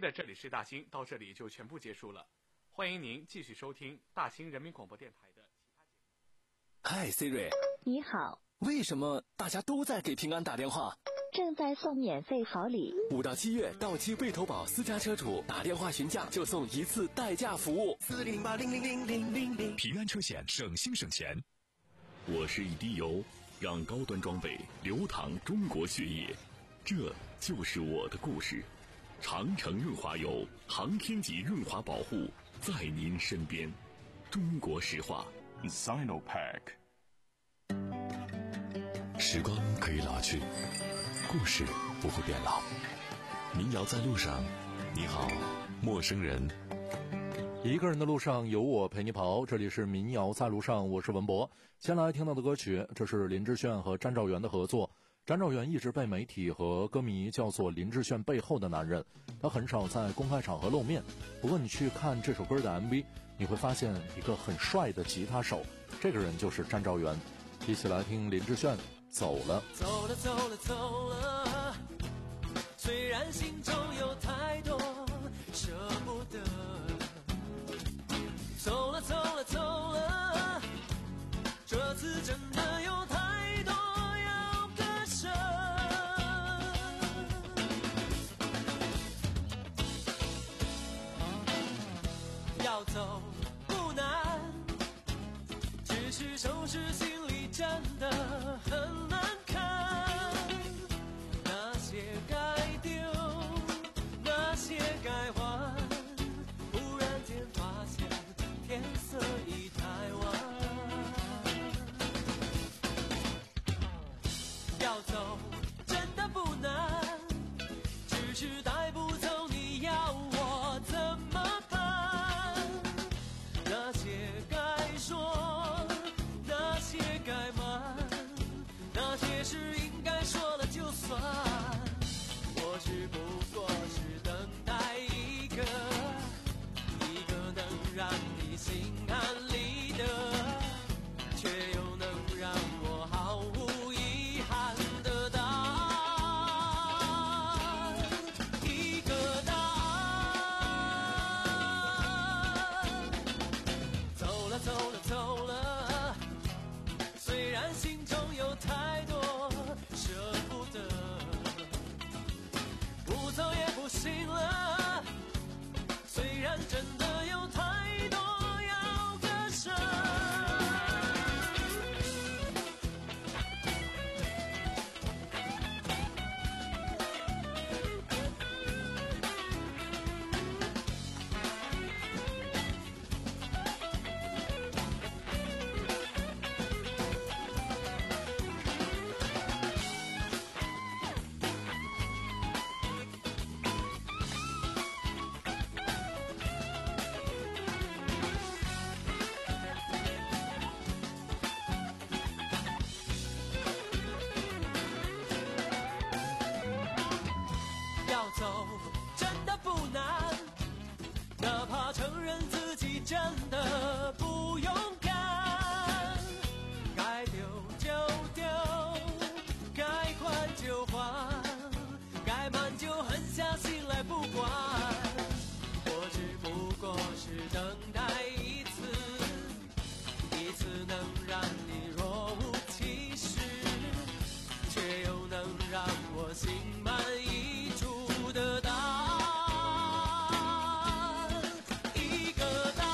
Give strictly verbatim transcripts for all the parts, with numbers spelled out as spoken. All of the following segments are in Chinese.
的这里是大兴，到这里就全部结束了。欢迎您继续收听大兴人民广播电台的其他节目。 嗨 Siri， 你好。 为什么大家都在给平安打电话？ 正在送免费好礼， 五到七月到期未投保私家车主打电话询价就送一次代驾服务。 四零八零零零零零零， 平安车险省心省钱。我是一滴油，让高端装备流淌中国血液，这就是我的故事。长城润滑油，航天级润滑保护，在您身边。中国石化 Sinopec。 时光可以老去，故事不会变老。民谣在路上，你好，陌生人。 一个人的路上有我陪你跑，这里是民谣在路上，我是文博。先来听到的歌曲，这是林志炫和张兆元的合作。张兆元一直被媒体和歌迷叫做林志炫背后的男人，他很少在公开场合露面。不过你去看这首歌的 M V， 你会发现一个很帅的吉他手，这个人就是张兆元。一起来听林志炫走了。 走了走了走了，虽然心中有太多舍不得。走了走了走了，这次真的有太多要割舍。要走不难，只是收拾行李真的很难看。那些该丢，那些该还，忽然间发现天色已太晚。要走真的不难，只是带不走你要我怎么办？那些该说，那些该瞒，那些事应该说了就算。我只不过是等待一个一个能让你心安理得，却又能让我毫无遗憾的答案。一个答案。走了走了走了，虽然心中有太多舍不得，不走也不行了，虽然真的有太多要割舍。要走真的不难，哪怕承认自己真的不勇敢。该丢就丢，该还就还，该瞒就狠下心来不管。我只不过是等待一次，一次能让你若无其事，却又能让我心满意足的答案。一个答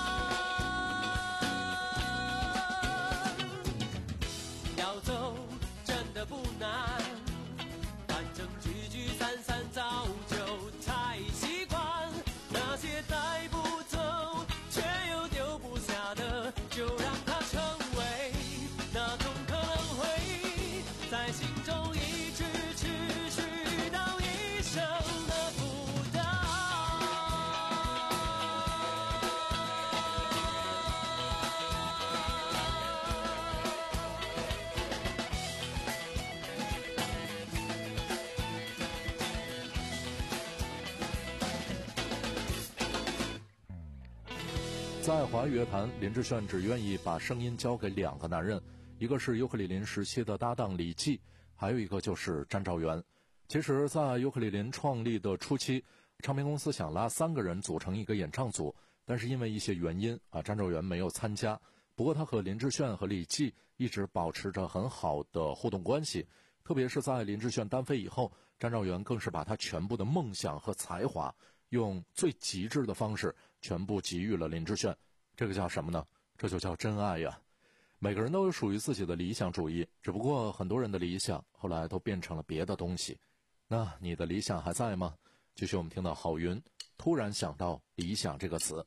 案。要走真的不难，反正聚聚散散早就太习惯。那些带不走却又丢不下的，就让它成为那种可能会在心中一直持续到一生的负担。 在华语乐坛，林志炫只愿意把声音交给两个男人，一个是尤克里林时期的搭档李记，还有一个就是张兆元。其实在尤克里林创立的初期， 唱片公司想拉三个人组成一个演唱组，但是因为一些原因啊，张兆元没有参加。不过他和林志炫和李记一直保持着很好的互动关系，特别是在林志炫单飞以后，张兆元更是把他全部的梦想和才华用最极致的方式全部给予了林志炫。这个叫什么呢？这就叫真爱呀。每个人都有属于自己的理想主义，只不过很多人的理想后来都变成了别的东西。那你的理想还在吗？继续我们听到郝云突然想到理想这个词。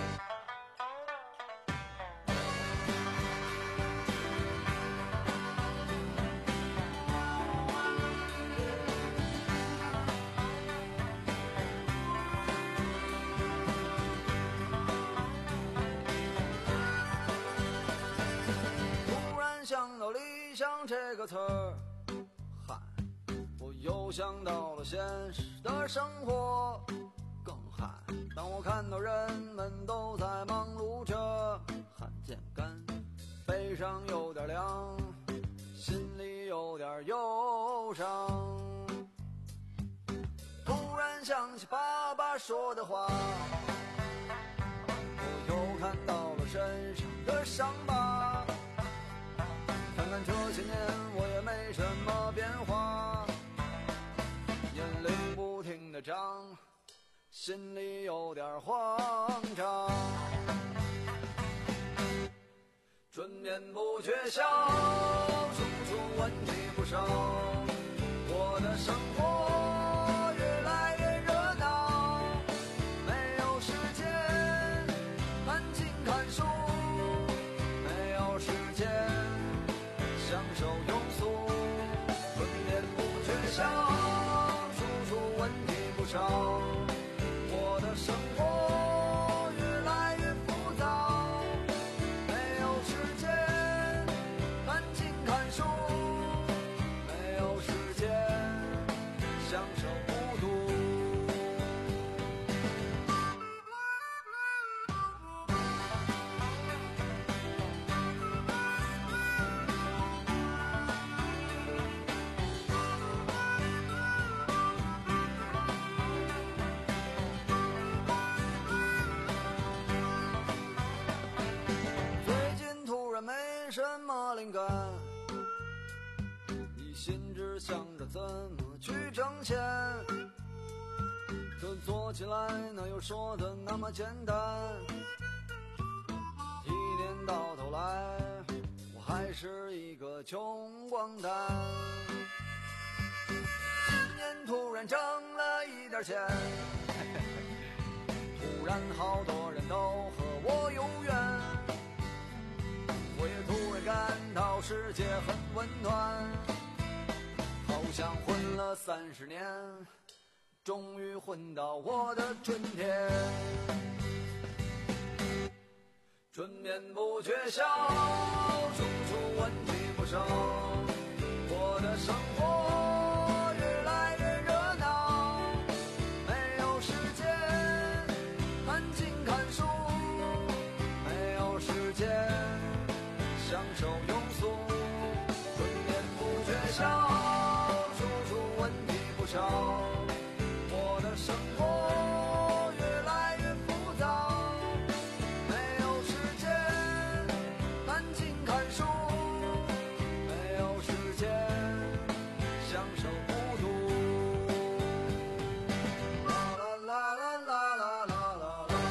想到理想这个词儿，嗨，我又想到了现实的生活，更嗨。当我看到人们都在忙碌着，汗渐干，背上有点凉，心里有点忧伤。突然想起爸爸说的话，我又看到了身上的伤疤。看看这些年我也没什么变化，年龄不停地长，心里有点慌张。春眠不觉晓，处处问题不少，我的生活越来越热闹，没有时间安静看书，没有时间享受庸俗，春眠不觉晓，处处问题不少，我的生活越来越浮躁，没有时间安静看书，没有时间享受孤独。没什么灵感，一心只想着怎么去挣钱，可做起来哪有说的那么简单，一年到头来我还是一个穷光蛋。今年突然挣了一点钱，突然好多人都和我有缘，我也突然感到世界很温暖，好像混了三十年，终于混到我的春天。春眠不觉晓，处处问题不少，我的生活越来越热闹，没有时间安静看书，没有时间享受庸俗，春眠不觉晓，处处问题不少，我的生活越来越浮躁，没有时间安静看书，没有时间享受孤独。啦啦啦啦啦啦啦啦。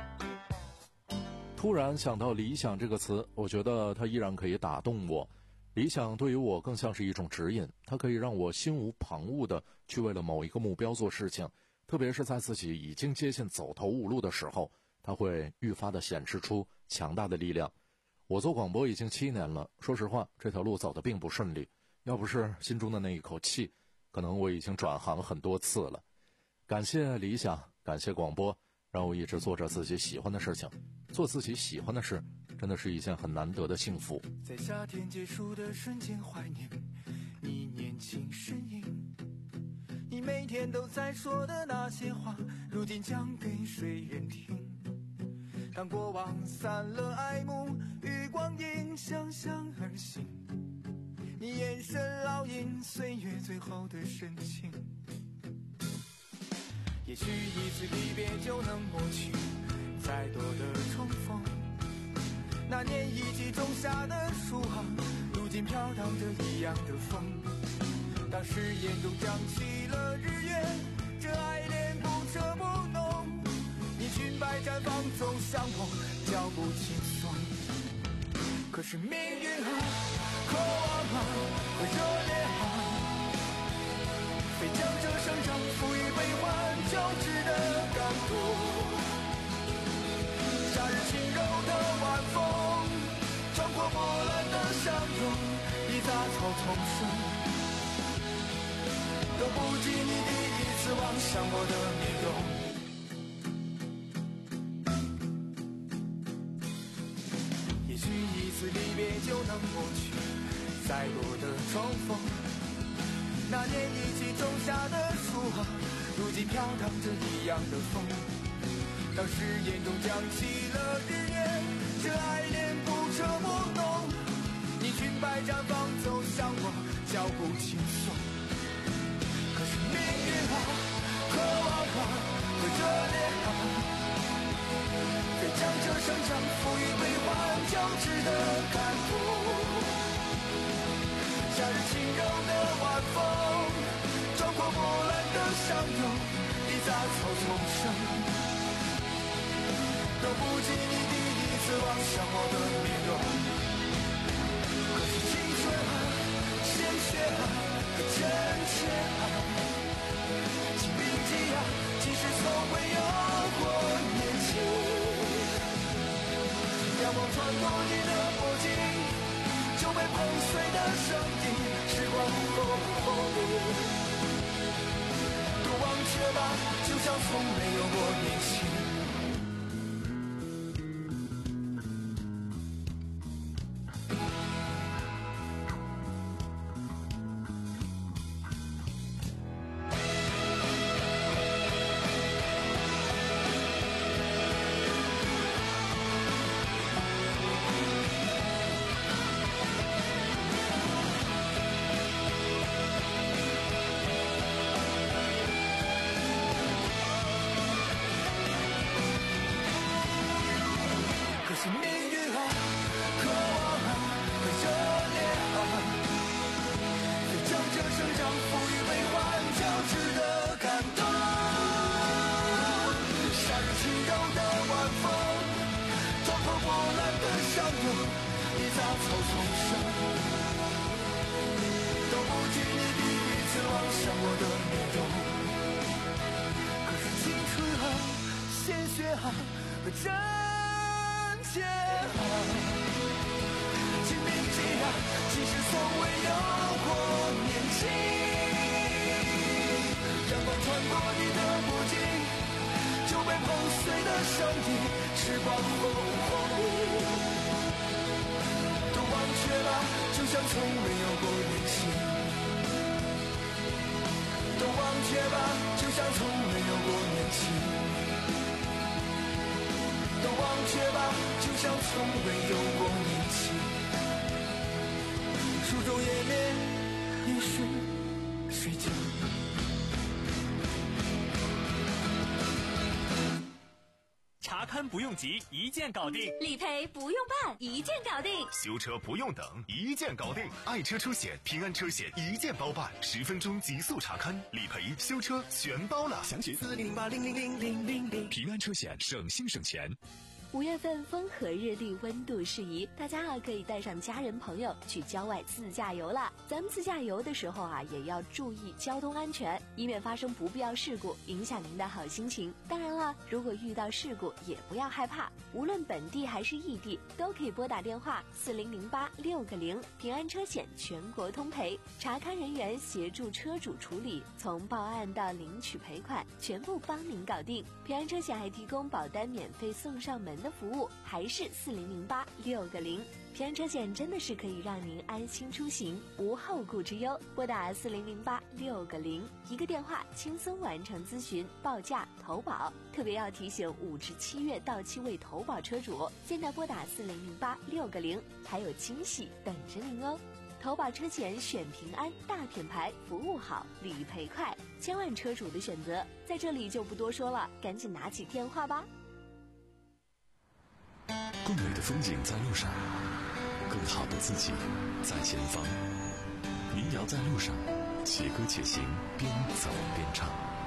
突然想到理想这个词，我觉得它依然可以打动我。 理想对于我更像是一种指引，它可以让我心无旁骛地去为了某一个目标做事情，特别是在自己已经接近走投无路的时候，它会愈发地显示出强大的力量。我做广播已经七年了，说实话，这条路走得并不顺利，要不是心中的那一口气，可能我已经转行很多次了。感谢理想，感谢广播，让我一直做着自己喜欢的事情。做自己喜欢的事，真的是一件很难得的幸福。 在夏天结束的瞬间怀念你年轻身影，你每天都在说的那些话，如今讲给谁人听？当过往散了爱慕，与光阴相向而行，你眼神烙印岁月最后的深情。也许一次离别就能抹去再多的重逢，那年一起种下的树啊，如今飘荡着一样的风。当时眼中降起了日月，这爱恋不彻不浓，你裙摆绽放总像我脚步轻松。可是命运啊，渴望啊，和热烈啊，非将这生长赋予悲欢交织的感动。夏日轻柔的晚风，穿过波澜的相拥，一杂草丛生，都不及你第一次望向我的面容。也许一次离别就能抹去再多的重逢，那年一起种下的树啊，如今飘荡着一样的风。当时眼中降起了日月，这爱恋不彻不浓，你裙摆绽放走向我脚步轻松。可是命运啊，渴望啊，和热烈啊，非将这生长赋予悲欢交织的感动。夏日轻柔的晚风，穿过波澜的相拥，一杂草丛生，都不及你第一次望向我的面容。可是青春啊，鲜血啊，和真切啊，请铭记啊，即使从未有过年轻。阳光穿过你的脖颈，就被碰碎的声音，时光后都忘却吧，就像从没有过年轻。和真切啊，请铭记啊，即使从未有过年轻。阳光穿过你的脖颈，就被碰碎的声音，时光后都忘却吧，就像从未有过年轻。都忘却吧，就像从未有过年轻。都忘却吧，就像从未有过年轻。书中页面已是睡觉。 查勘不用急，一键搞定； 理赔不用办，一键搞定； 修车不用等，一键搞定。爱车出险，平安车险一键包办，十分钟极速查勘、理赔、修车全包了。详询四零零八零零零零零零。平安车险，省心省钱。 五月份风和日丽，温度适宜，大家啊可以带上家人朋友去郊外自驾游了。咱们自驾游的时候啊，也要注意交通安全，以免发生不必要事故，影响您的好心情。当然了，如果遇到事故也不要害怕，无论本地还是异地，都可以拨打电话四零零八六个零，平安车险全国通赔，查看人员协助车主处理，从报案到领取赔款，全部帮您搞定。平安车险还提供保单免费送上门的服务，还是四零零八六个零。平安车险真的是可以让您安心出行，无后顾之忧。拨打四零零八六个零，一个电话轻松完成咨询、报价、投保。特别要提醒五至七月到期未投保车主，现在拨打四零零八六个零，还有惊喜等着您哦。投保车险选平安，大品牌，服务好，理赔快，千万车主的选择，在这里就不多说了，赶紧拿起电话吧。 更美的风景在路上，更好的自己在前方。民谣在路上，且歌且行，边走边唱。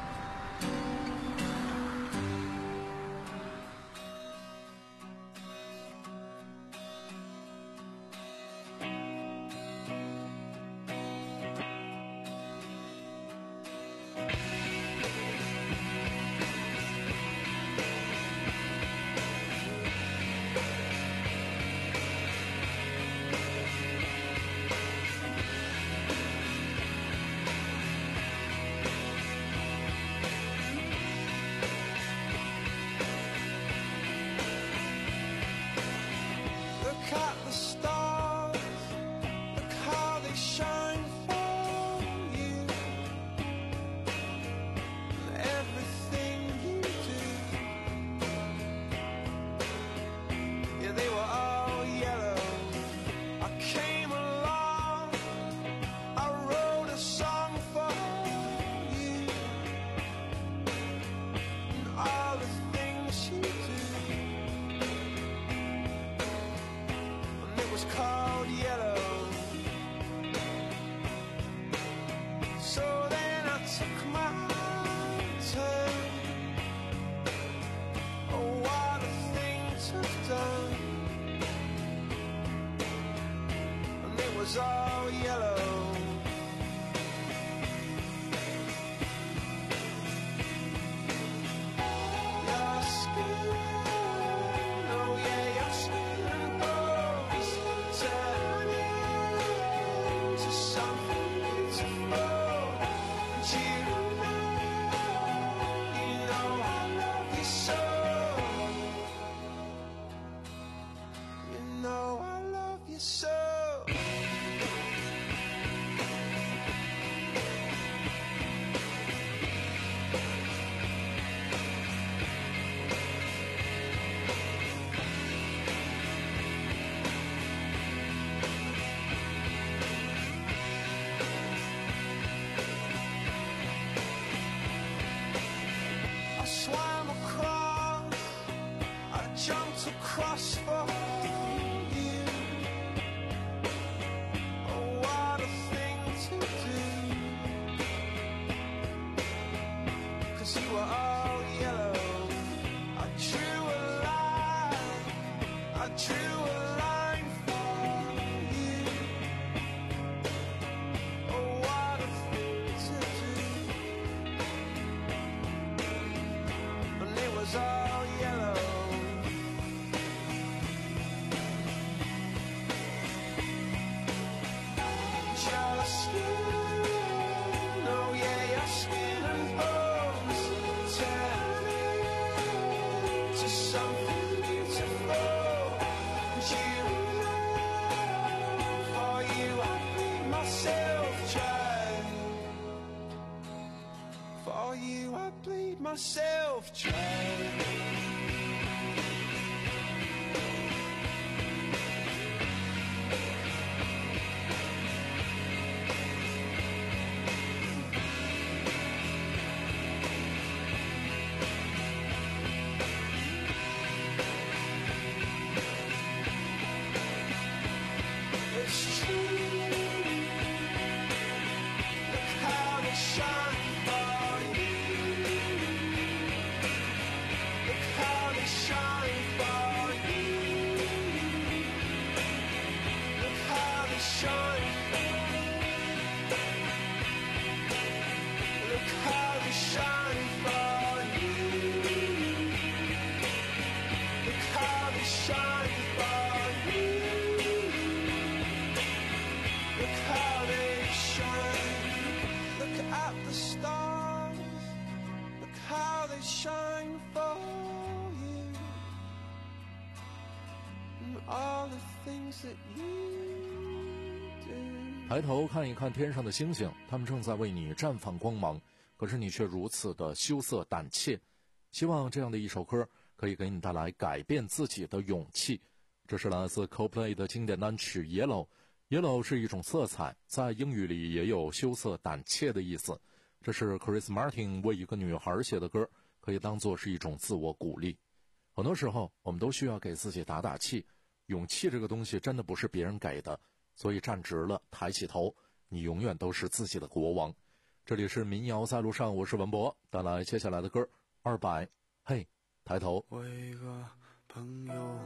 was all yellow. Your skin, oh yeah, your skin and bones turning into something beautiful. And you know, you know I love you so. You know I love you so. I swam across, I jumped across for you. Oh, what a thing to do. 'Cause you were all yellow. I drew a line, I drew a line for you. Oh, what a thing to do. And it was all yellow. Your skin, oh yeah, your skin and bones turning to something beautiful. And you know, for you I bleed myself dry. For you I bleed myself dry. It's true. Look how they shine for you. 是一对。 抬头看一看天上的星星，它们正在为你绽放光芒，可是你却如此的羞涩胆怯。希望这样的一首歌可以给你带来改变自己的勇气。这是来自 Coldplay 的经典单曲 Yellow。 Yellow 是一种色彩，在英语里也有羞涩胆怯的意思。这是 Chris Martin 为一个女孩写的歌，可以当作是一种自我鼓励。很多时候我们都需要给自己打打气，勇气这个东西真的不是别人给的，所以站直了，抬起头，你永远都是自己的国王。这里是民谣在路上，我是文博，带来接下来的歌二百，嘿，抬头。 我一个朋友，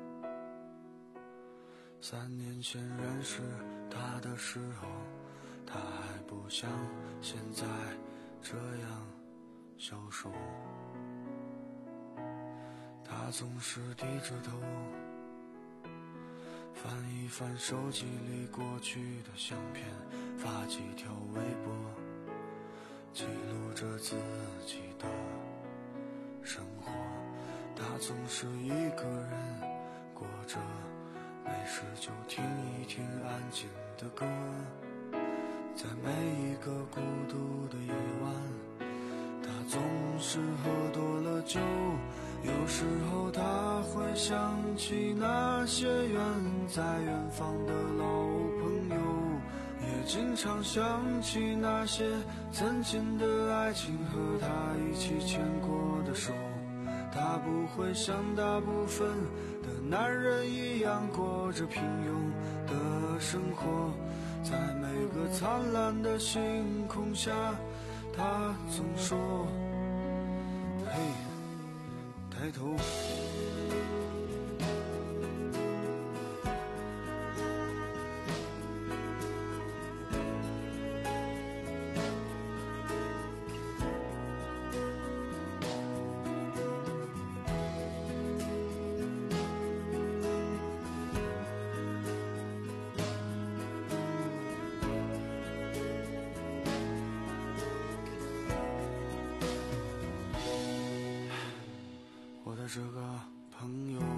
三年前认识他的时候，他还不像现在这样消瘦，他总是低着头翻一翻手机里过去的相片，发几条微博，记录着自己的生活。他总是一个人过着，没事就听一听安静的歌，在每一个孤独的夜晚，他总是喝多了酒，有时候他会想起那些远在远方的老朋友，也经常想起那些曾经的爱情和他一起牵过的手。他不会像大部分的男人一样过着平庸的生活，在每个灿烂的星空下，他总说嘿，抬头。这个朋友，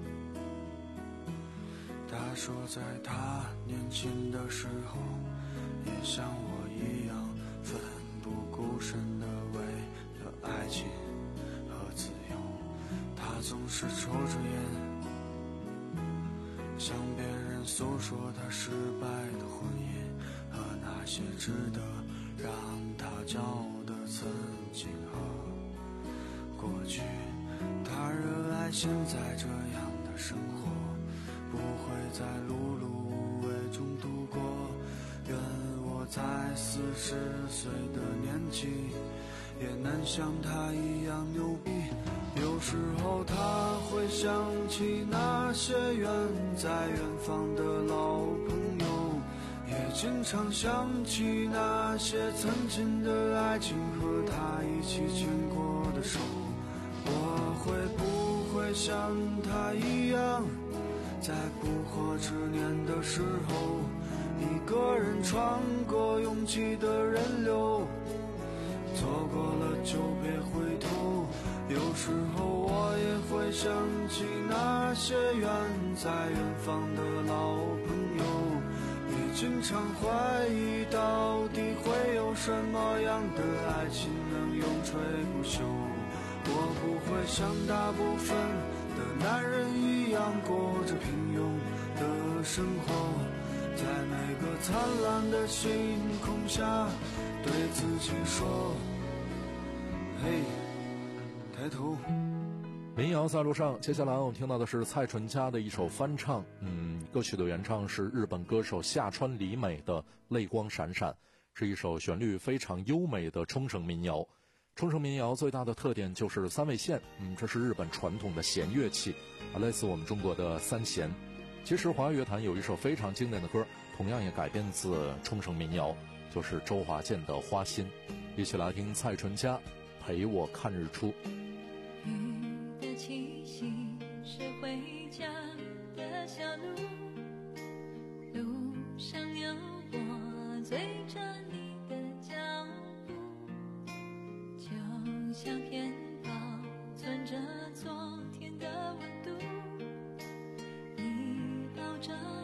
他说在他年轻的时候，也像我一样奋不顾身的为了爱情和自由。他总是抽着烟，向别人诉说他失败的婚姻和那些值得让他骄傲的曾经和过去。他热爱现在这样的生活，不会在碌碌无为中度过。愿我在四十岁的年纪，也能像他一样牛逼。有时候他会想起那些远在远方的老朋友，也经常想起那些曾经的爱情和他一起牵过的手。我会不会像他一样，在不惑之年的时候，一个人穿过拥挤的人流，错过了就别回头。有时候我也会想起那些远在远方的老朋友，也经常怀疑到底会有什么样的爱情能永垂不朽。我不会像大部分的男人一样过着平庸的生活，在每个灿烂的星空下对自己说嘿，抬头。 民谣在路上，接下来我们听到的是蔡淳佳的一首翻唱，嗯，歌曲的原唱是日本歌手下川里美的《泪光闪闪》，是一首旋律非常优美的冲绳民谣。冲绳民谣最大的特点就是三味线，嗯，这是日本传统的弦乐器，啊，类似我们中国的三弦。其实华语乐坛有一首非常经典的歌，同样也改编自冲绳民谣，就是周华健的《花心》。一起来听蔡淳佳《陪我看日出》。 雨的气息是回家的小路，路上有我追着你的脚步，就像片保存着昨天的温度，你抱着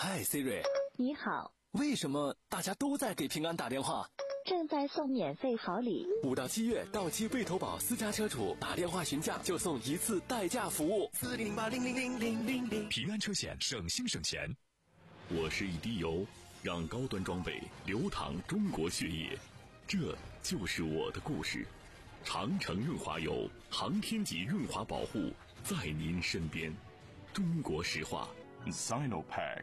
嗨 Siri， 你好， 为什么大家都在给平安打电话？ 正在送免费好礼。 五到七月，到期未投保私家车主打电话询价就送一次代驾服务。 四零零八零零零零零零，平安车险省心省钱。 我是一滴油，让高端装备流淌中国血液，这就是我的故事。长城润滑油，航天级润滑保护，在您身边。中国石化 Sinopack。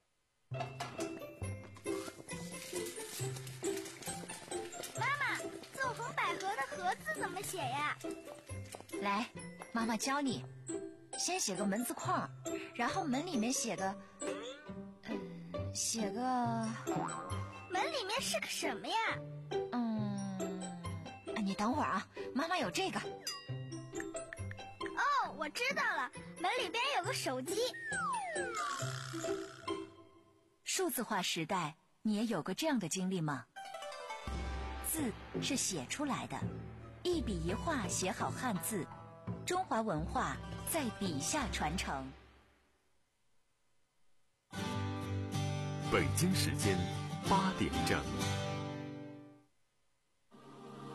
妈妈，纵横捭阖的阖字怎么写呀？ 来，妈妈教你。先写个门字框，然后门里面写个，嗯，写个。 门里面是个什么呀？ 嗯，你等会儿啊，妈妈有这个。 哦，我知道了，门里边有个手机。 数字化时代，你也有过这样的经历吗？字是写出来的，一笔一画写好汉字，中华文化在笔下传承。 北京时间八点正。